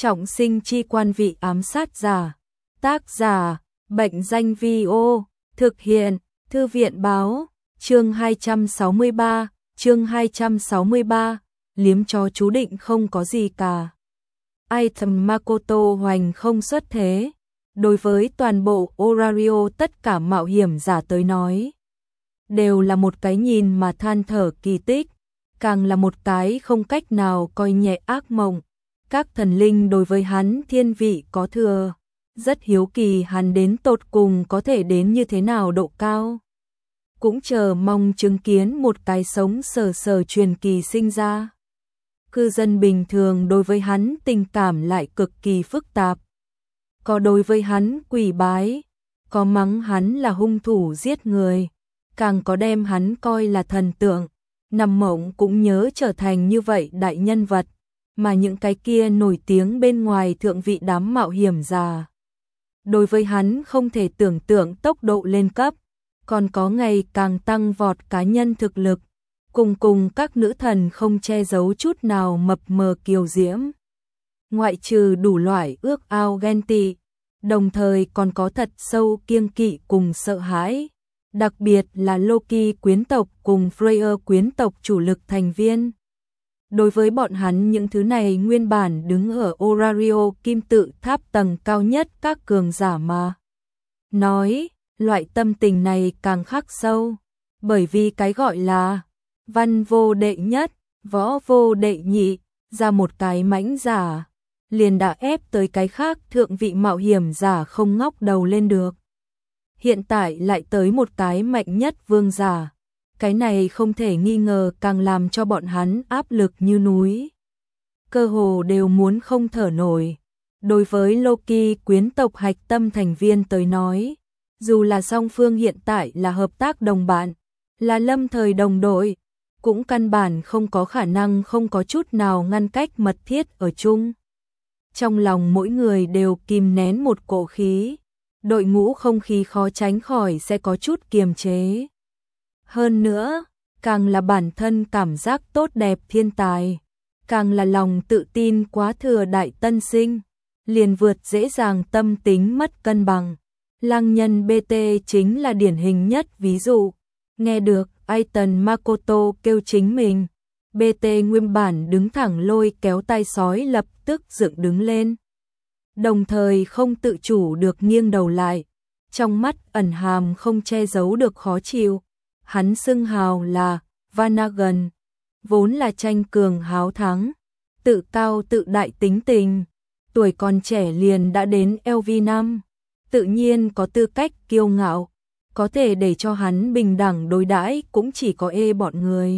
Trọng sinh chi quan vị ám sát giả. Tác giả, Bệnh danh Vi-ô, thực hiện, Thư viện báo, chương 263, liếm chó chú định không có gì cả. Item Makoto Hoành không xuất thế, đối với toàn bộ Orario tất cả mạo hiểm giả tới nói, đều là một cái nhìn mà than thở kỳ tích, càng là một cái không cách nào coi nhẹ ác mộng. Các thần linh đối với hắn thiên vị có thừa, rất hiếu kỳ hắn đến tột cùng có thể đến như thế nào độ cao. Cũng chờ mong chứng kiến một cái sống sờ sờ truyền kỳ sinh ra. Cư dân bình thường đối với hắn tình cảm lại cực kỳ phức tạp. Có đối với hắn quỳ bái, có mắng hắn là hung thủ giết người, càng có đem hắn coi là thần tượng, nằm mộng cũng nhớ trở thành như vậy đại nhân vật, mà những cái kia nổi tiếng bên ngoài thượng vị đám mạo hiểm giả. Đối với hắn không thể tưởng tượng tốc độ lên cấp, còn có ngày càng tăng vọt cá nhân thực lực, cùng các nữ thần không che giấu chút nào mập mờ kiều diễm. Ngoại trừ đủ loại ước ao ghen tị, đồng thời còn có thật sâu kiêng kỵ cùng sợ hãi, đặc biệt là Loki quyến tộc cùng Freyr quyến tộc chủ lực thành viên. Đối với bọn hắn những thứ này nguyên bản đứng ở Orario kim tự tháp tầng cao nhất các cường giả mà nói, loại tâm tình này càng khắc sâu, bởi vì cái gọi là văn vô đệ nhất, võ vô đệ nhị, ra một cái mãnh giả, liền đã ép tới cái khác thượng vị mạo hiểm giả không ngóc đầu lên được. Hiện tại lại tới một cái mạnh nhất vương giả. Cái này không thể nghi ngờ càng làm cho bọn hắn áp lực như núi. Cơ hồ đều muốn không thở nổi. Đối với Loki quyến tộc hạch tâm thành viên tới nói, dù là song phương hiện tại là hợp tác đồng bạn, là lâm thời đồng đội, cũng căn bản không có khả năng không có chút nào ngăn cách mật thiết ở chung. Trong lòng mỗi người đều kìm nén một cổ khí, đội ngũ không khí khó tránh khỏi sẽ có chút kiềm chế. Hơn nữa, càng là bản thân cảm giác tốt đẹp thiên tài, càng là lòng tự tin quá thừa đại tân sinh, liền vượt dễ dàng tâm tính mất cân bằng. Lang nhân BT chính là điển hình nhất ví dụ. Nghe được Aiton Makoto kêu chính mình, BT nguyên bản đứng thẳng lôi kéo tay sói lập tức dựng đứng lên. Đồng thời không tự chủ được nghiêng đầu lại, trong mắt ẩn hàm không che giấu được khó chịu. Hắn xưng hào là Vanagon, vốn là tranh cường háo thắng, tự cao tự đại tính tình, tuổi còn trẻ liền đã đến LV năm, tự nhiên có tư cách kiêu ngạo, có thể để cho hắn bình đẳng đối đãi cũng chỉ có bọn người.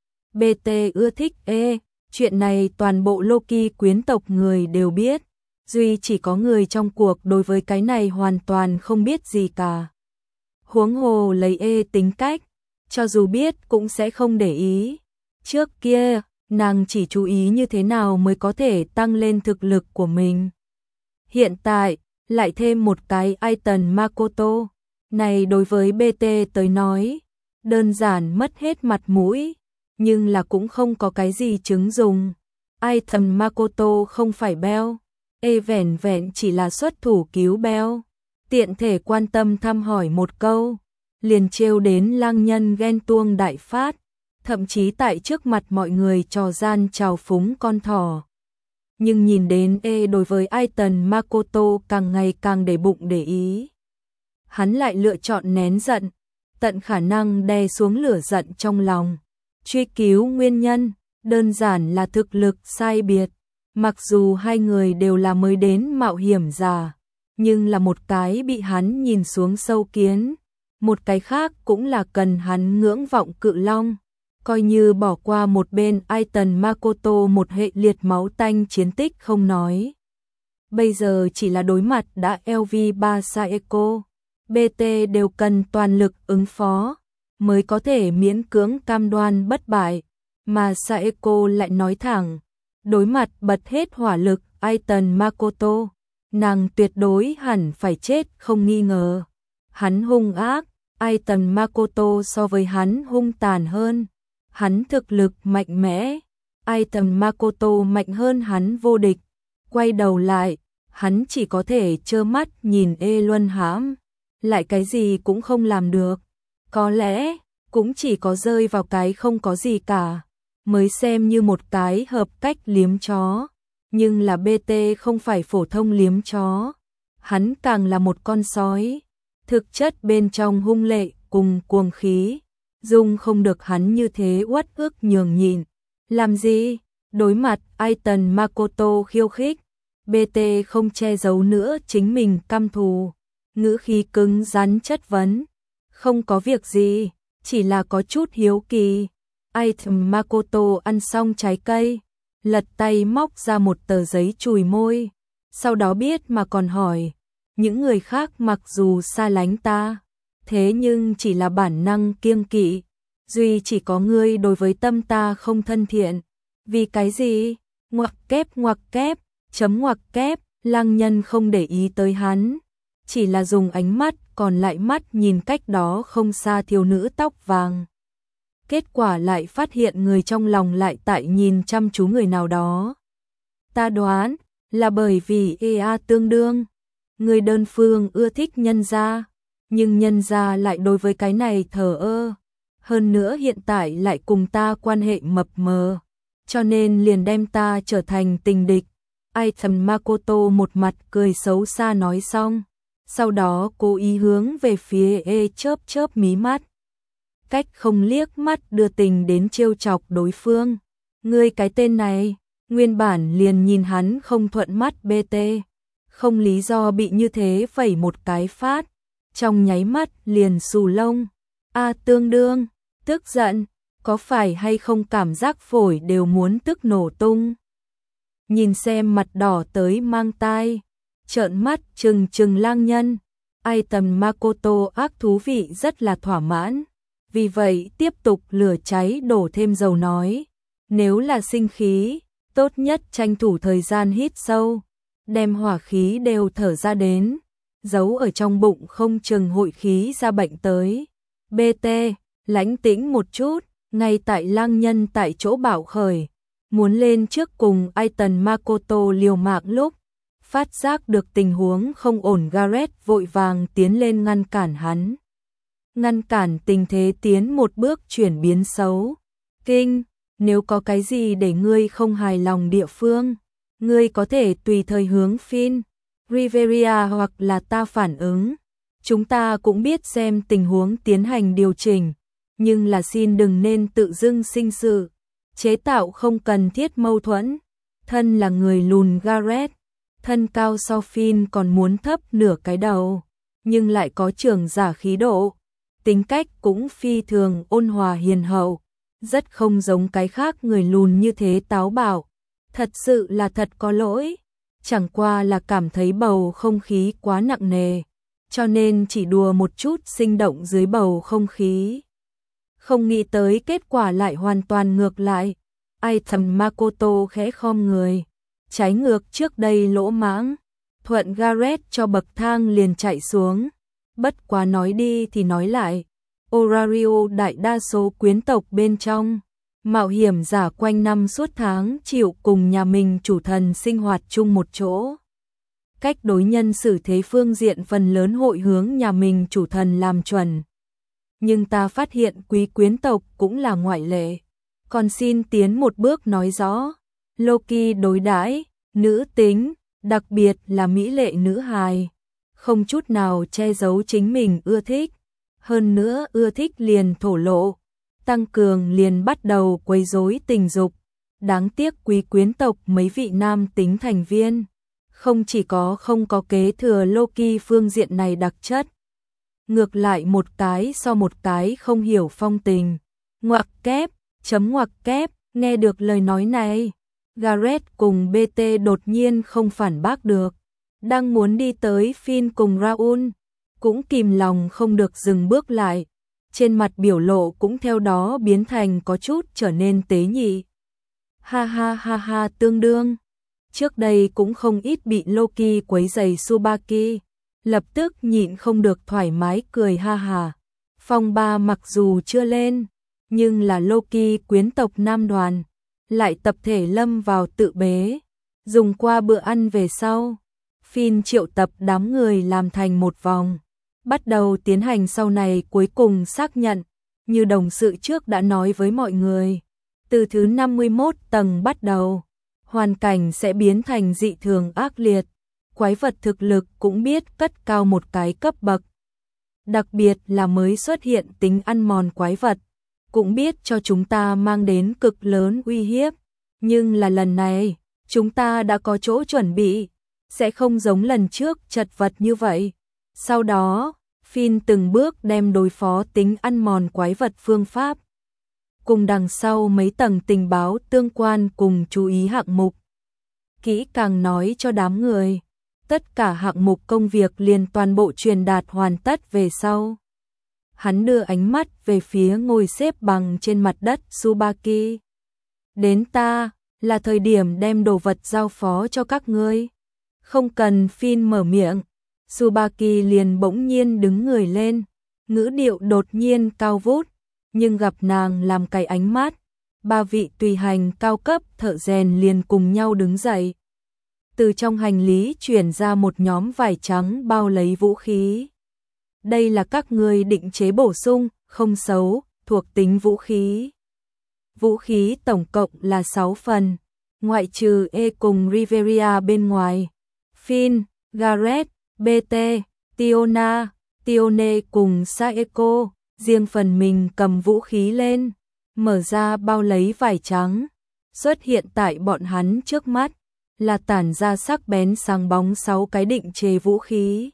BT ưa thích chuyện này toàn bộ Loki quyến tộc người đều biết, duy chỉ có người trong cuộc đối với cái này hoàn toàn không biết gì cả. Huống hồ lấy tính cách, cho dù biết cũng sẽ không để ý. Trước kia, nàng chỉ chú ý như thế nào mới có thể tăng lên thực lực của mình. Hiện tại, lại thêm một cái Aiton Makoto. Này đối với BT tới nói, đơn giản mất hết mặt mũi, nhưng là cũng không có cái gì chứng dùng. Aiton Makoto không phải beo, vẻn vẹn chỉ là xuất thủ cứu beo. Tiện thể quan tâm thăm hỏi một câu, liền trêu đến lang nhân ghen tuông đại phát, thậm chí tại trước mặt mọi người trò gian trào phúng con thỏ. Nhưng nhìn đến đối với Aiton Makoto càng ngày càng để bụng để ý. Hắn lại lựa chọn nén giận, tận khả năng đè xuống lửa giận trong lòng. Truy cứu nguyên nhân, đơn giản là thực lực sai biệt. Mặc dù hai người đều là mới đến mạo hiểm giả, nhưng là một cái bị hắn nhìn xuống sâu kiến, một cái khác cũng là cần hắn ngưỡng vọng cự long. Coi như bỏ qua một bên Aiton Makoto một hệ liệt máu tanh chiến tích không nói. Bây giờ chỉ là đối mặt đã LV3 Saeko, BT đều cần toàn lực ứng phó, mới có thể miễn cưỡng cam đoan bất bại, mà Saeko lại nói thẳng, đối mặt bật hết hỏa lực Aiton Makoto, nàng tuyệt đối hẳn phải chết không nghi ngờ. Hắn hung ác, Aiton Makoto so với hắn hung tàn hơn. Hắn thực lực mạnh mẽ, Aiton Makoto mạnh hơn hắn vô địch. Quay đầu lại, hắn chỉ có thể trơ mắt nhìn Luân hãm, lại cái gì cũng không làm được. Có lẽ, cũng chỉ có rơi vào cái không có gì cả, mới xem như một cái hợp cách liếm chó. Nhưng là BT không phải phổ thông liếm chó, hắn càng là một con sói, thực chất bên trong hung lệ cùng cuồng khí, dung không được hắn như thế uất ức nhường nhịn. Làm gì? Đối mặt Aiton Makoto khiêu khích, BT không che giấu nữa chính mình căm thù, ngữ khí cứng rắn chất vấn. Không có việc gì, chỉ là có chút hiếu kỳ. Aiton Makoto ăn xong trái cây, lật tay móc ra một tờ giấy chùi môi, sau đó biết mà còn hỏi, những người khác mặc dù xa lánh ta, thế nhưng chỉ là bản năng kiêng kỵ, duy chỉ có ngươi đối với tâm ta không thân thiện. Vì cái gì? Ngoặc kép, chấm ngoặc kép, Lăng Nhân không để ý tới hắn, chỉ là dùng ánh mắt còn lại mắt nhìn cách đó không xa thiếu nữ tóc vàng. Kết quả lại phát hiện người trong lòng lại tại nhìn chăm chú người nào đó. Ta đoán là bởi vì EA tương đương, người đơn phương ưa thích nhân gia, nhưng nhân gia lại đối với cái này thờ ơ. Hơn nữa hiện tại lại cùng ta quan hệ mập mờ, cho nên liền đem ta trở thành tình địch. Aiton Makoto một mặt cười xấu xa nói xong, sau đó cố ý hướng về phía chớp chớp mí mắt. Cách không liếc mắt đưa tình đến trêu chọc đối phương. Ngươi cái tên này, nguyên bản liền nhìn hắn không thuận mắt BT, không lý do bị như thế vẩy một cái phát, trong nháy mắt liền xù lông. Tương đương, tức giận, có phải hay không cảm giác phổi đều muốn tức nổ tung. Nhìn xem mặt đỏ tới mang tai, trợn mắt trừng trừng Lang Nhân, Aiton Makoto ác thú vị rất là thỏa mãn. Vì vậy tiếp tục lửa cháy đổ thêm dầu nói, nếu là sinh khí, tốt nhất tranh thủ thời gian hít sâu, đem hỏa khí đều thở ra đến, giấu ở trong bụng không chừng hội khí ra bệnh tới. BT, lãnh tĩnh một chút, ngay tại Lang Nhân tại chỗ bảo khởi, muốn lên trước cùng Aiton Makoto liều mạng lúc, phát giác được tình huống không ổn, Gareth vội vàng tiến lên ngăn cản hắn. Ngăn cản tình thế tiến một bước chuyển biến xấu. Kinh, nếu có cái gì để ngươi không hài lòng địa phương, ngươi có thể tùy thời hướng Finn, Riveria hoặc là ta phản ứng. Chúng ta cũng biết xem tình huống tiến hành điều chỉnh, nhưng là xin đừng nên tự dưng sinh sự, chế tạo không cần thiết mâu thuẫn. Thân là người lùn Gareth, thân cao so Finn còn muốn thấp nửa cái đầu, nhưng lại có trưởng giả khí độ. Tính cách cũng phi thường ôn hòa hiền hậu, rất không giống cái khác người lùn như thế táo bạo. Thật sự là thật có lỗi, chẳng qua là cảm thấy bầu không khí quá nặng nề, cho nên chỉ đùa một chút sinh động dưới bầu không khí. Không nghĩ tới kết quả lại hoàn toàn ngược lại. Aiton Makoto khẽ khom người, trái ngược trước đây lỗ mãng, thuận Gareth cho bậc thang liền chạy xuống. Bất quá nói đi thì nói lại, Orario đại đa số quyến tộc bên trong, mạo hiểm giả quanh năm suốt tháng chịu cùng nhà mình chủ thần sinh hoạt chung một chỗ. Cách đối nhân xử thế phương diện phần lớn hội hướng nhà mình chủ thần làm chuẩn. Nhưng ta phát hiện quý quyến tộc cũng là ngoại lệ. Còn xin tiến một bước nói rõ, Loki đối đãi nữ tính, đặc biệt là mỹ lệ nữ hài, không chút nào che giấu chính mình ưa thích, hơn nữa ưa thích liền thổ lộ, tăng cường liền bắt đầu quấy rối tình dục. Đáng tiếc quý quyến tộc mấy vị nam tính thành viên, không chỉ có không có kế thừa Loki phương diện này đặc chất, ngược lại một cái so một cái không hiểu phong tình. Ngoặc kép, chấm ngoặc kép, nghe được lời nói này, Gareth cùng BT đột nhiên không phản bác được. Đang muốn đi tới Finn cùng Raoul, cũng kìm lòng không được dừng bước lại. Trên mặt biểu lộ cũng theo đó biến thành có chút trở nên tế nhị. Ha ha ha ha, tương đương. Trước đây cũng không ít bị Loki quấy giày Tsubaki, lập tức nhịn không được thoải mái cười ha ha. Phong ba mặc dù chưa lên, nhưng là Loki quyến tộc nam đoàn, lại tập thể lâm vào tự bế. Dùng qua bữa ăn về sau, Finn triệu tập đám người làm thành một vòng, bắt đầu tiến hành sau này cuối cùng xác nhận, như đồng sự trước đã nói với mọi người, từ thứ 51 tầng bắt đầu, hoàn cảnh sẽ biến thành dị thường ác liệt, quái vật thực lực cũng biết cất cao một cái cấp bậc. Đặc biệt là mới xuất hiện tính ăn mòn quái vật, cũng biết cho chúng ta mang đến cực lớn uy hiếp, nhưng là lần này, chúng ta đã có chỗ chuẩn bị, sẽ không giống lần trước chật vật như vậy. Sau đó, Finn từng bước đem đối phó tính ăn mòn quái vật phương pháp, cùng đằng sau mấy tầng tình báo tương quan cùng chú ý hạng mục. Kỹ càng nói cho đám người, tất cả hạng mục công việc liền toàn bộ truyền đạt hoàn tất về sau. Hắn đưa ánh mắt về phía ngồi xếp bằng trên mặt đất Tsubaki. Đến ta, là thời điểm đem đồ vật giao phó cho các ngươi. Không cần Finn mở miệng, Tsubaki liền bỗng nhiên đứng người lên, ngữ điệu đột nhiên cao vút, nhưng gặp nàng làm cái ánh mắt, ba vị tùy hành cao cấp thợ rèn liền cùng nhau đứng dậy. Từ trong hành lý chuyển ra một nhóm vải trắng bao lấy vũ khí. Đây là các ngươi định chế bổ sung, không xấu, thuộc tính vũ khí. Vũ khí tổng cộng là 6 phần, ngoại trừ E cùng Riveria bên ngoài. Finn, Gareth, BT, Tiona, Tione cùng Saeko, riêng phần mình cầm vũ khí lên, mở ra bao lấy vải trắng. Xuất hiện tại bọn hắn trước mắt, là tản ra sắc bén sáng bóng 6 cái định chế vũ khí.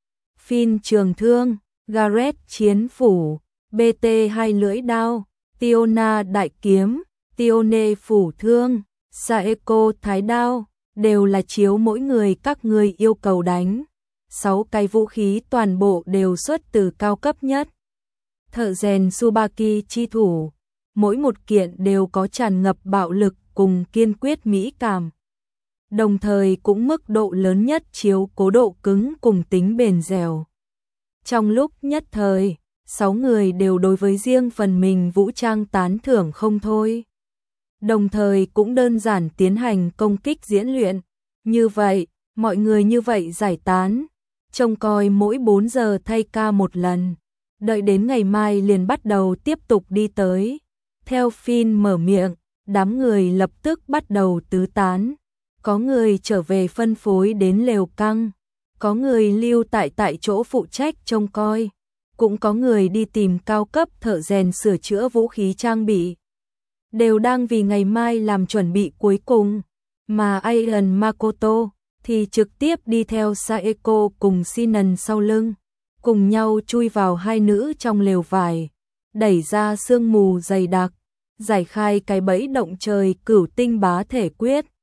Finn trường thương, Gareth chiến phủ, BT 2 lưỡi đao, Tiona đại kiếm, Tione phủ thương, Saeko thái đao, đều là chiếu mỗi người các ngươi yêu cầu đánh. 6 cái vũ khí toàn bộ đều xuất từ cao cấp nhất. Thợ rèn Tsubaki chi thủ, mỗi một kiện đều có tràn ngập bạo lực cùng kiên quyết mỹ cảm. Đồng thời cũng mức độ lớn nhất chiếu cố độ cứng cùng tính bền dẻo. Trong lúc nhất thời, 6 người đều đối với riêng phần mình vũ trang tán thưởng không thôi. Đồng thời cũng đơn giản tiến hành công kích diễn luyện. Như vậy, mọi người như vậy giải tán, trông coi mỗi 4 giờ thay ca một lần. Đợi đến ngày mai liền bắt đầu tiếp tục đi tới. Theo Finn mở miệng, đám người lập tức bắt đầu tứ tán. Có người trở về phân phối đến lều căng, có người lưu tại chỗ phụ trách trông coi, cũng có người đi tìm cao cấp thợ rèn sửa chữa vũ khí trang bị. Đều đang vì ngày mai làm chuẩn bị cuối cùng, mà Aaron Makoto thì trực tiếp đi theo Saeko cùng Sinan sau lưng, cùng nhau chui vào hai nữ trong lều vải, đẩy ra sương mù dày đặc, giải khai cái bẫy động trời cửu tinh bá thể quyết.